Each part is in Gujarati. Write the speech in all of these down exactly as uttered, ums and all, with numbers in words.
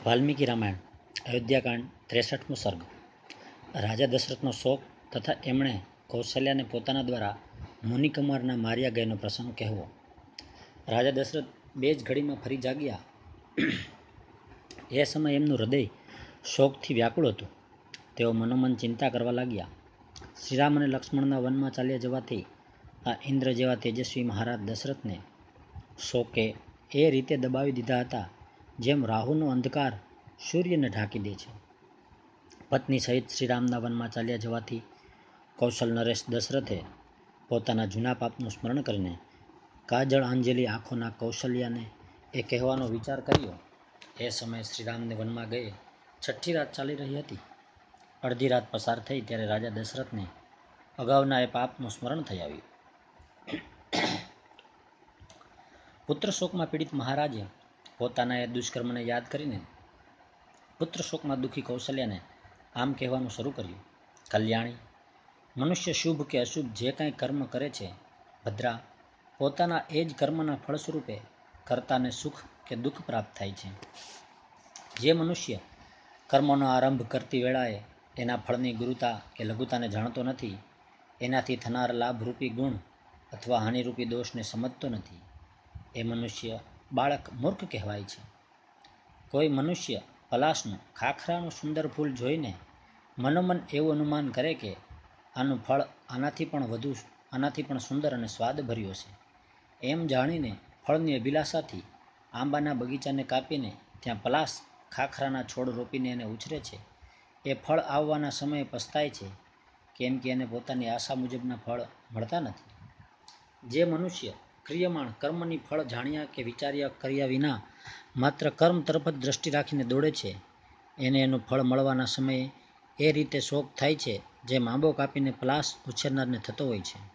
વાલ્મીકી રામાયણ અયોધ્યાકાંડ ત્રેસઠમો સર્ગ. રાજા દશરથનો શોક તથા એમણે કૌશલ્યાને પોતાના દ્વારા મુનિકુમારના માર્યા ગયેનો પ્રસંગ કહેવો. રાજા દશરથ બે જ ઘડીમાં ફરી જાગ્યા. એ સમયે એમનું હૃદય શોકથી વ્યાકુળ હતું. તેઓ મનોમન ચિંતા કરવા લાગ્યા. શ્રીરામ અને લક્ષ્મણના વનમાં ચાલ્યા જવાથી આ ઇન્દ્ર જેવા તેજસ્વી મહારાજ દશરથને શોકે એ રીતે દબાવી દીધા હતા જેમ રાહુનો અંધકાર સૂર્યને ઢાંકી દે છે. પત્ની સહિત શ્રીરામના વનમાં ચાલ્યા જવાથી કૌશલ નરેશ દશરથે પોતાના જૂના પાપનું સ્મરણ કરીને કાજળ આંજેલી આંખોના કૌશલ્યાને એ કહેવાનો વિચાર કર્યો. એ સમયે શ્રીરામને વનમાં ગયે છઠ્ઠી રાત ચાલી રહી હતી. અડધી રાત પસાર થઈ ત્યારે રાજા દશરથને અગાઉના એ પાપનું સ્મરણ થઈ આવ્યું. પુત્ર શોકમાં પીડિત મહારાજે પોતાના એ દુષ્કર્મને યાદ કરીને પુત્ર શોકમાં દુઃખી કૌશલ્યાને આમ કહેવાનું શરૂ કર્યું. કલ્યાણી, મનુષ્ય શુભ કે અશુભ જે કાંઈ કર્મ કરે છે, ભદ્રા, પોતાના એ જ કર્મના ફળ સ્વરૂપે કર્તાને સુખ કે દુઃખ પ્રાપ્ત થાય છે. જે મનુષ્ય કર્મોનો આરંભ કરતી વેળાએ એના ફળની ગુરુતા કે લઘુતાને જાણતો નથી, એનાથી થનાર લાભરૂપી ગુણ અથવા હાનિરૂપી દોષને સમજતો નથી, એ મનુષ્ય બાળક મૂર્ખ કહેવાય છે. કોઈ મનુષ્ય પલાશનું ખાખરાનું સુંદર ફૂલ જોઈને મનોમન એવું અનુમાન કરે કે આનું ફળ આનાથી પણ વધુ આનાથી પણ સુંદર અને સ્વાદભર્યો છે, એમ જાણીને ફળની અભિલાષાથી આંબાના બગીચાને કાપીને ત્યાં પલાશ ખાખરાના છોડ રોપીને એને ઉછરે છે. એ ફળ આવવાના સમયે પસ્તાય છે, કેમ કે એને પોતાની આશા મુજબના ફળ મળતા નથી. જે મનુષ્ય ક્રિયમાણ કર્મની ફળ જાણ્યા કે વિચાર્યા કર્યા વિના માત્ર કર્મ તરફ જ દ્રષ્ટિ રાખીને દોડે છે, એને એનું ફળ મળવાના સમયે એ રીતે શોક થાય છે જેમ આંબો કાપીને પલાશ ઉછેરનારને થતો હોય છે.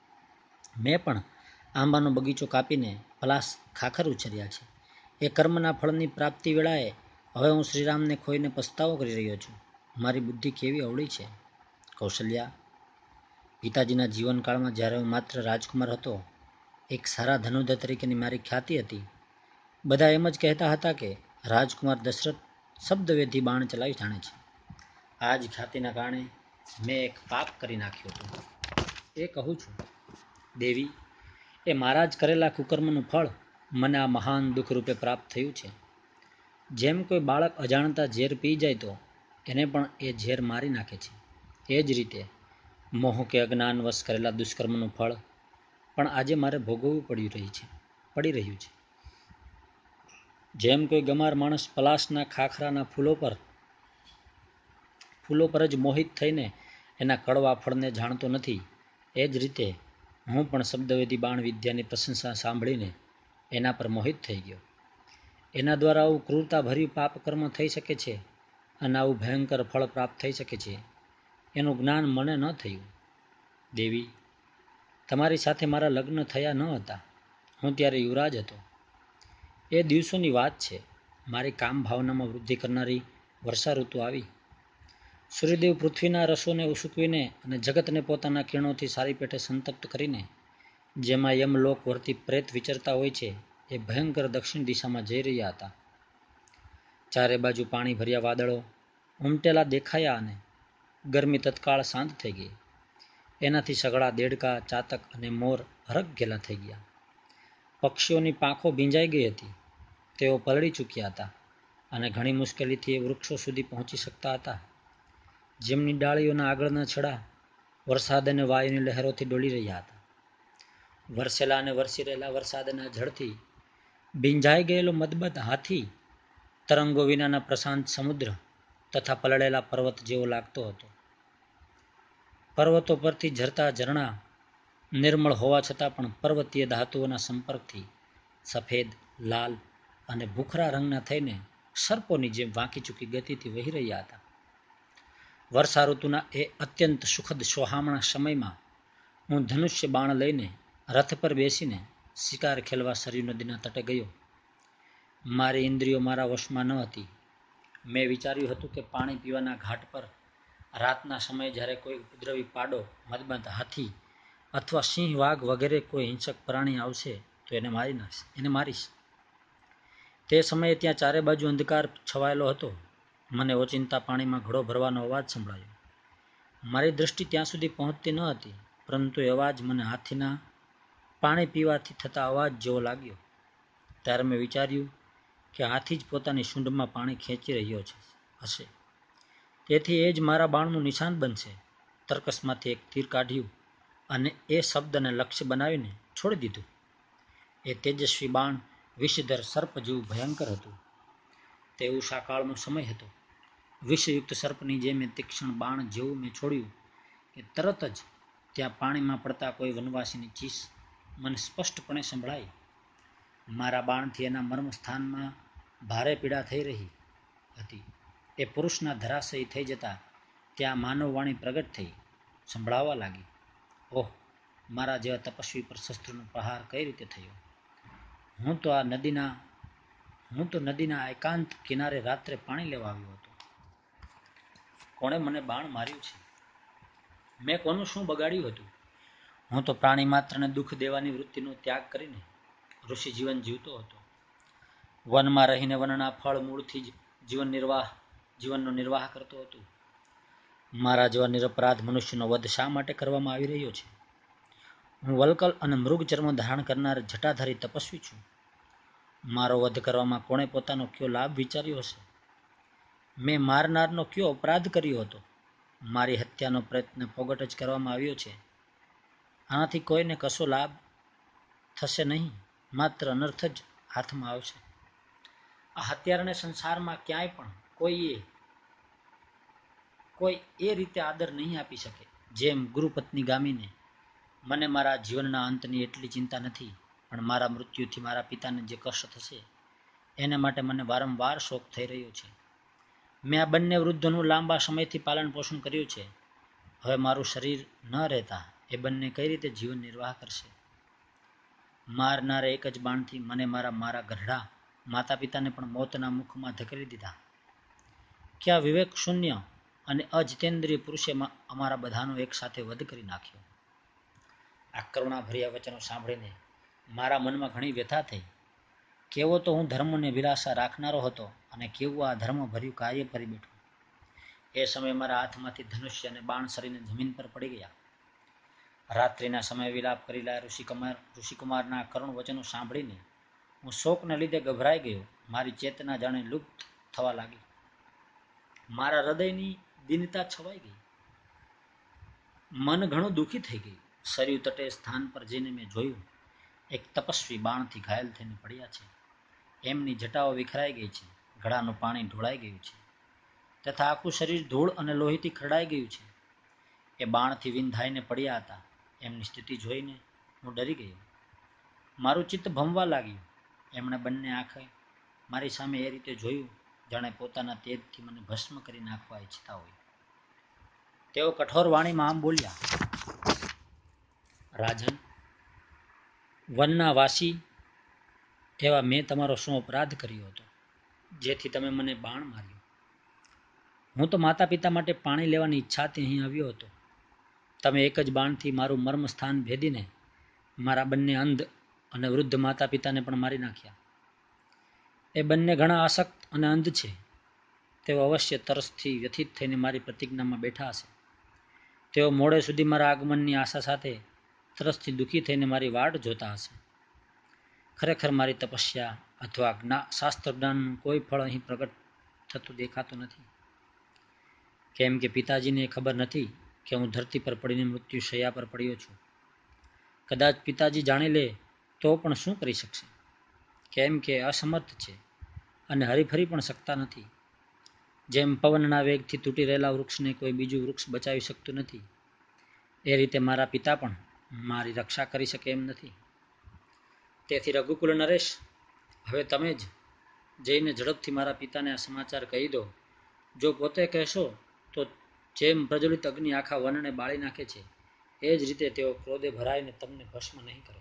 મેં પણ આંબાનો બગીચો કાપીને પલાશ ખાખર ઉછર્યા છે. એ કર્મના ફળની પ્રાપ્તિ વેળાએ હવે હું શ્રીરામને ખોઈને પસ્તાવો કરી રહ્યો છું. મારી બુદ્ધિ કેવી અવળી છે. કૌશલ્યા, પિતાજીના જીવનકાળમાં જ્યારે હું માત્ર રાજકુમાર હતો, એક સારા ધનુર્ધર તરીકેની મારી ખ્યાતિ હતી. બધા એમ જ કહેતા હતા કે રાજકુમાર દશરથ શબ્દવેધી બાણ ચલાવી જાણે છે. આ જ ખ્યાતિના કારણે મેં એક પાપ કરી નાખ્યું હતું. એ કહું છું, દેવી, એ મારા જ કરેલા કુકર્મનું ફળ મને આ મહાન દુઃખ રૂપે પ્રાપ્ત થયું છે. જેમ કોઈ બાળક અજાણતા ઝેર પી જાય તો એને પણ એ ઝેર મારી નાખે છે, એ જ રીતે મોહ કે અજ્ઞાનવશ કરેલા દુષ્કર્મનું ફળ પણ આજે મારે ભોગવવું પડી રહી છે પડી રહ્યું છે. જેમ કોઈ ગમાર માણસ પલાશના ખાખરાના ફૂલો પર ફૂલો પર જ મોહિત થઈને એના કડવા ફળને જાણતો નથી, એ જ રીતે હું પણ શબ્દવેધી બાણ વિદ્યાની પ્રશંસા સાંભળીને એના પર મોહિત થઈ ગયો. એના દ્વારા આવું ક્રૂરતાભર્યું પાપ કર્મ થઈ શકે છે અને આવું ભયંકર ફળ પ્રાપ્ત થઈ શકે છે, એનું જ્ઞાન મને ન થયું. દેવી, તમારી સાથે મારા લગ્ન થયા ન હતા. હું ત્યારે યુવરાજ હતો. એ દિવસોની વાત છે. મારી કામ ભાવનામાં વૃદ્ધિ કરનારી વર્ષા ઋતુ આવી. સૂર્યદેવ પૃથ્વીના રસોને ઉસુકવીને અને જગતને પોતાના કિરણોથી સારી પેઠે સંતપ્ત કરીને જેમાં યમલોક વર્તી પ્રેત વિચરતા હોય છે, એ ભયંકર દક્ષિણ દિશામાં જઈ રહ્યા હતા. ચારે બાજુ પાણી ભર્યા વાદળો ઉમટેલા દેખાયા અને ગરમી તત્કાળ શાંત થઈ ગઈ. એનાથી સઘળા દેડકા, ચાતક અને મોર હરખ-ઘેલા થઈ ગયા. પક્ષીઓની પાંખો ભીંજાઈ ગઈ હતી. તેઓ પલળી ચૂક્યા હતા અને ઘણી મુશ્કેલીથી એ વૃક્ષો સુધી પહોંચી શકતા હતા, જેમની ડાળીઓના આગળના છડા વરસાદ અને વાયુની લહેરોથી ડોલી રહ્યા હતા. વરસેલા અને વરસી રહેલા વરસાદના જળથી ભીંજાઈ ગયેલો મદમદ હાથી તરંગો વિનાના પ્રશાંત સમુદ્ર તથા પલળેલા પર્વત જેવો લાગતો હતો. પર્વતો પરથી ઝરતા ઝરણા નિર્મળ હોવા છતાં પણ પર્વતીય ધાતુઓના સંપર્કથી સફેદ, લાલ અને ભૂખરા રંગના થઈને સર્પોની જેમ વાંકી ચૂકી ગતિથી વહી રહ્યા હતા. વર્ષા ઋતુના એ અત્યંત સુખદ સોહામણા સમયમાં હું ધનુષ્ય બાણ લઈને રથ પર બેસીને શિકાર ખેલવા સરયુ નદીના તટે ગયો. મારી ઇન્દ્રિયો મારા વશમાં ન હતી. મેં વિચાર્યું હતું કે પાણી પીવાના ઘાટ પર રાતના સમયે જ્યારે કોઈ ઉપદ્રવી પાડો, મદમદ હાથી અથવા સિંહ, વાઘ વગેરે કોઈ હિંસક પ્રાણી આવશે તો એને મારી નાખશે એને મારીશ. તે સમયે ત્યાં ચારે બાજુ અંધકાર છવાયેલો હતો. મને ઓચિંતા પાણીમાં ઘડો ભરવાનો અવાજ સંભળાયો. મારી દૃષ્ટિ ત્યાં સુધી પહોંચતી ન હતી, પરંતુ એ અવાજ મને હાથીના પાણી પીવાથી થતા અવાજ જેવો લાગ્યો. ત્યારે મેં વિચાર્યું કે હાથી જ પોતાની સૂંઢમાં પાણી ખેંચી રહ્યો છે હશે, તેથી એ જ મારા બાણનું નિશાન બનશે. તર્કસમાંથી એક તીર કાઢ્યું અને એ શબ્દને લક્ષ્ય બનાવીને છોડી દીધું. એ તેજસ્વી બાણ વિષધર સર્પ જેવું ભયંકર હતું. તે ઉષાકાળનો સમય હતો. વિષયુક્ત સર્પની જેમ એ તીક્ષ્ણ બાણ જેવું મેં છોડ્યું કે તરત જ ત્યાં પાણીમાં પડતા કોઈ વનવાસીની ચીસ મને સ્પષ્ટપણે સંભળાઈ. મારા બાણથી એના મર્મ સ્થાનમાં ભારે પીડા થઈ રહી હતી. એ પુરુષના ધરાશયી થઈ જતા ત્યાં માનવવાણી પ્રગટ થઈ, સંભળાવા લાગી. ઓહ, મારા જેવા તપસ્વી પર શસ્ત્રનો પ્રહાર કઈ રીતે થયો? હું તો આ નદીના હું તો નદીના એકાંત કિનારે રાત્રે પાણી લેવા આવ્યો હતો. કોણે મને બાણ માર્યું છે? મેં કોનું શું બગાડ્યું હતું? હું તો પ્રાણી માત્રને દુઃખ દેવાની વૃત્તિનો ત્યાગ કરીને ઋષિ જીવન જીવતો હતો. વનમાં રહીને વનના ફળ મૂળથી જ જીવન નિર્વાહ જીવનનો નિર્વાહ કરતો હતો. મારા જેવા નિરપરાધ મનુષ્યનો વધ શા માટે કરવામાં આવી રહ્યો છે? હું વલ્કલ અને મૃગ ચર્મ ધારણ કરનાર જટાધારી તપસ્વી છું. મારો વધ કરવામાં કોણે પોતાનો કયો લાભ વિચાર્યો હશે? મેં મારનારનો કયો અપરાધ કર્યો હતો? મારી હત્યાનો પ્રયત્ન પોગટ જ કરવામાં આવ્યો છે. આનાથી કોઈને કશો લાભ થશે નહીં, માત્ર અનર્થ જ હાથમાં આવશે. આ હત્યારાને સંસારમાં ક્યાંય પણ કોઈએ કોઈ એ રીતે આદર નહીં આપી શકે જેમ ગુરુપત્ની ગામીને. મને મારા જીવનના અંતની એટલી ચિંતા નથી, પણ મારા મૃત્યુથી મારા પિતાને જે કષ્ટ થશે એને માટે મને વારંવાર શોક થઈ રહ્યો છે. મેં આ બંને વૃદ્ધોનું લાંબા સમયથી પાલન પોષણ કર્યું છે. હવે મારું શરીર ન રહેતા એ બંને કઈ રીતે જીવન નિર્વાહ કરશે? મારનારે એક જ બાણથી મને મારા મારા ગઢડા માતા પિતાને પણ મોતના મુખમાં ધકેલી દીધા. ક્યાં વિવેક શૂન્ય અને અજિતેન્દ્રિય પુરુષે અમારા બધાનો એક સાથે વધ કરી નાખ્યો. આ કરુણાભર્યા વચનો સાંભળીને મારા મનમાં ઘણી વ્યથા થઈ. કેવો તો હું ધર્મને વિલાસા રાખનારો હતો અને કેવું આ ધર્મ ભર્યું કાર્ય કરી બેઠું. એ સમયે મારા હાથમાંથી ધનુષ્ય અને બાણ સરીને જમીન પર પડી ગયા. રાત્રિના સમયે વિલાપ કરેલા ઋષિકુમાર ઋષિકુમારના કરુણ વચનો સાંભળીને હું શોકને લીધે ગભરાઈ ગયો. મારી ચેતના જાણે લુપ્ત થવા લાગી. મારા હૃદયની દીનતા છવાઈ ગઈ. મન ઘણું દુઃખી થઈ ગયું. સરયુ તટે સ્થાન પર જઈને મેં જોયું, એક તપસ્વી બાણથી ઘાયલ થઈને પડ્યા છે. એમની જટાઓ વિખરાઈ ગઈ છે, ગળાનું પાણી ઢોળાઈ ગયું છે તથા આખું શરીર ધૂળ અને લોહીથી ખરડાઈ ગયું છે. એ બાણથી વિંધાઈને પડ્યા હતા. એમની સ્થિતિ જોઈને હું ડરી ગયો. મારું ચિત્ત ભમવા લાગ્યું. એમણે બંને આંખે મારી સામે એ રીતે જોયું જાણે પોતાના તેજથી મને ભસ્મ કરી નાખવા ઈચ્છતા હોય. તેઓ કઠોર વાણીમાં આમ બોલ્યા, રાજન, વનના વાસી એવા મેં તમારો શું અપરાધ કર્યો હતો જેથી તમે મને બાણ માર્યો? હું તો માતા પિતા માટે પાણી લેવાની ઈચ્છાથી અહીં આવ્યો હતો. તમે એક જ બાણથી મારું મર્મ સ્થાન ભેદીને મારા બંને અંધ અને વૃદ્ધ માતા પિતાને પણ મારી નાખ્યા. એ બંને ઘણા આસક્ત અને અંધ છે. તેઓ અવશ્ય તરસથી વ્યથિત થઈને મારી પ્રતિજ્ઞામાં બેઠા હશે. તેઓ મોડે સુધી મારા આગમનની આશા સાથે તરસથી દુઃખી થઈને મારી વાટ જોતા હશે. ખરેખર મારી તપસ્યા અથવા જ્ઞા શાસ્ત્ર જ્ઞાનનું કોઈ ફળ અહીં પ્રગટ થતું દેખાતું નથી. કેમ કે પિતાજીને ખબર નથી કે હું ધરતી પર પડીને મૃત્યુ શૈયા પર પડ્યો છું. કદાચ પિતાજી જાણી લે તો પણ શું કરી શકશે? કેમ કે અસમર્થ છે અને હરીફરી પણ શકતા નથી. જેમ પવનના વેગથી તૂટી રહેલા વૃક્ષને કોઈ બીજું વૃક્ષ બચાવી શકતું નથી, એ રીતે મારા પિતા પણ મારી રક્ષા કરી શકે એમ નથી. તેથી રઘુકુલ નરેશ, હવે તમે જ જઈને ઝડપથી મારા પિતાને આ સમાચાર કહી દો. જો પોતે કહેશો તો જેમ પ્રજ્વલિત અગ્નિ આખા વનને બાળી નાખે છે એ જ રીતે તેઓ ક્રોધે ભરાઈને તમને ભસ્મ નહીં કરે.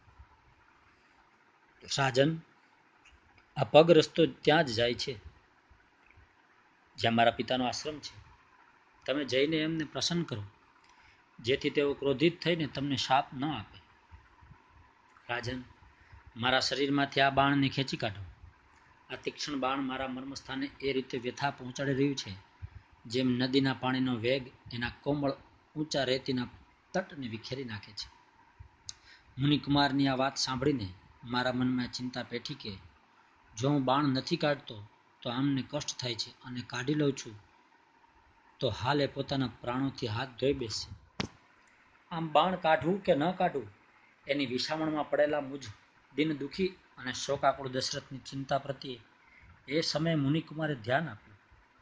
રાજન, આ પગ રસ્તો ત્યાં જ જાય છે જ્યાં મારા પિતાનો આશ્રમ છે. તમે જઈને એમને પ્રસન્ન કરો જેથી તેઓ ક્રોધિત થઈને તમને શાપ ન આપે. રાજન, મારા શરીરમાંથી આ બાણને ખેંચી કાઢો. આ તીક્ષ્ણ બાણ મારા મર્મસ્થાને એ રીતે વ્યથા પહોંચાડી રહ્યું છે જેમ નદીના પાણીનો વેગ એના કોમળ ઊંચા રેતીના તટને વિખેરી નાખે છે. મુનિકુમારની આ વાત સાંભળીને મારા મનમાં ચિંતા પેઠી કે જો હું બાણ નથી કાઢતો તો આમને કષ્ટ થાય છે અને કાઢી લઉં છું તો હાલ એ પોતાના પ્રાણોથી હાથ ધોઈ બેસશે. આમ બાણ કાઢવું કે ન કાઢવું એની વિસામણમાં પડેલા મુજ દિન દુઃખી અને શોકાકુળ દશરથની ચિંતા પ્રત્યે એ સમયે મુનિકુમારે ધ્યાન આપ્યું.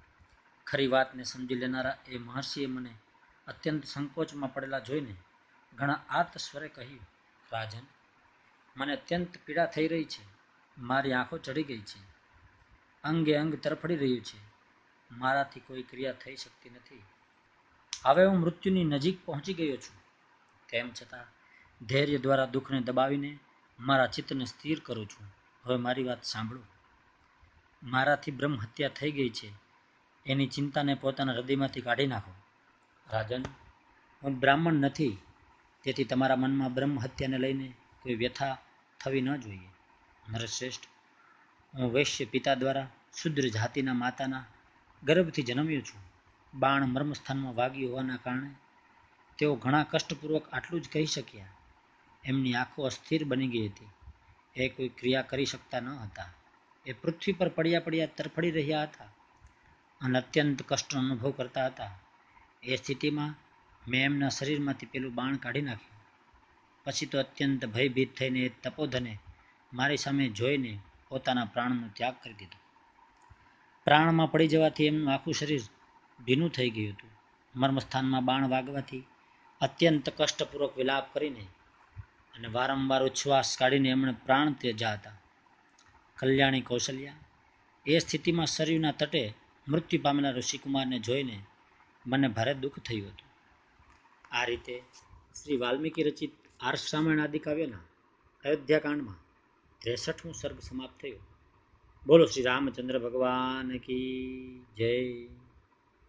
ખરી વાતને સમજી લેનારા એ મહર્ષિએ મને અત્યંત સંકોચમાં પડેલા જોઈને ઘણા આર્ત સ્વરે કહ્યું, રાજન, મને અત્યંત પીડા થઈ રહી છે. મારી આંખો ચડી ગઈ છે. અંગે અંગ તરફડી રહ્યું છે. મારાથી કોઈ ક્રિયા થઈ શકતી નથી. હવે હું મૃત્યુની નજીક પહોંચી ગયો છું. તેમ છતાં ધૈર્ય દ્વારા દુઃખને દબાવીને મારા ચિત્તને સ્થિર કરું છું. હવે મારી વાત સાંભળો. મારાથી બ્રહ્મ હત્યા થઈ ગઈ છે એની ચિંતાને પોતાના હૃદયમાંથી કાઢી નાખો. રાજન, હું બ્રાહ્મણ નથી, તેથી તમારા મનમાં બ્રહ્મ હત્યાને લઈને કોઈ વ્યથા થવી ન જોઈએ. નરશ્રેષ્ઠ, હું વૈશ્ય પિતા દ્વારા શુદ્ર જાતિના માતાના ગર્ભથી જન્મ્યો છું. બાણ મર્મસ્થાનમાં વાગ્યું હોવાના કારણે તેઓ ઘણા કષ્ટપૂર્વક આટલું જ કહી શક્યા. એમની આંખો અસ્થિર બની ગઈ હતી. એ કોઈ ક્રિયા કરી શકતા ન હતા. એ પૃથ્વી પર પડ્યા પડ્યા તરફડી રહ્યા હતા અને અત્યંત કષ્ટનો અનુભવ કરતા હતા. એ સ્થિતિમાં મેં એમના શરીરમાંથી પેલું બાણ કાઢી નાખ્યું. પછી તો અત્યંત ભયભીત થઈને એ તપોધને મારી સામે જોઈને પોતાના પ્રાણનો ત્યાગ કરી દીધો. પ્રાણમાં પડી જવાથી એમનું આખું શરીર ભીનું થઈ ગયું હતું. મર્મસ્થાનમાં બાણ વાગવાથી અત્યંત કષ્ટપૂર્વક વિલાપ કરીને અને વારંવાર ઉચ્છ્વાસ કાઢીને એમણે પ્રાણ ત્યજા હતા. કલ્યાણી કૌશલ્યા, એ સ્થિતિમાં સરયુના તટે મૃત્યુ પામેલા ઋષિકુમારને જોઈને મને ભારે દુઃખ થયું હતું. આ રીતે શ્રી વાલ્મીકી રચિત આર્ષ રામાયણ આદિ કાવ્યના અયોધ્યાકાંડમાં ત્રેસઠમું સર્ગ સમાપ્ત થયો. બોલો શ્રી રામચંદ્ર ભગવાન કી જય.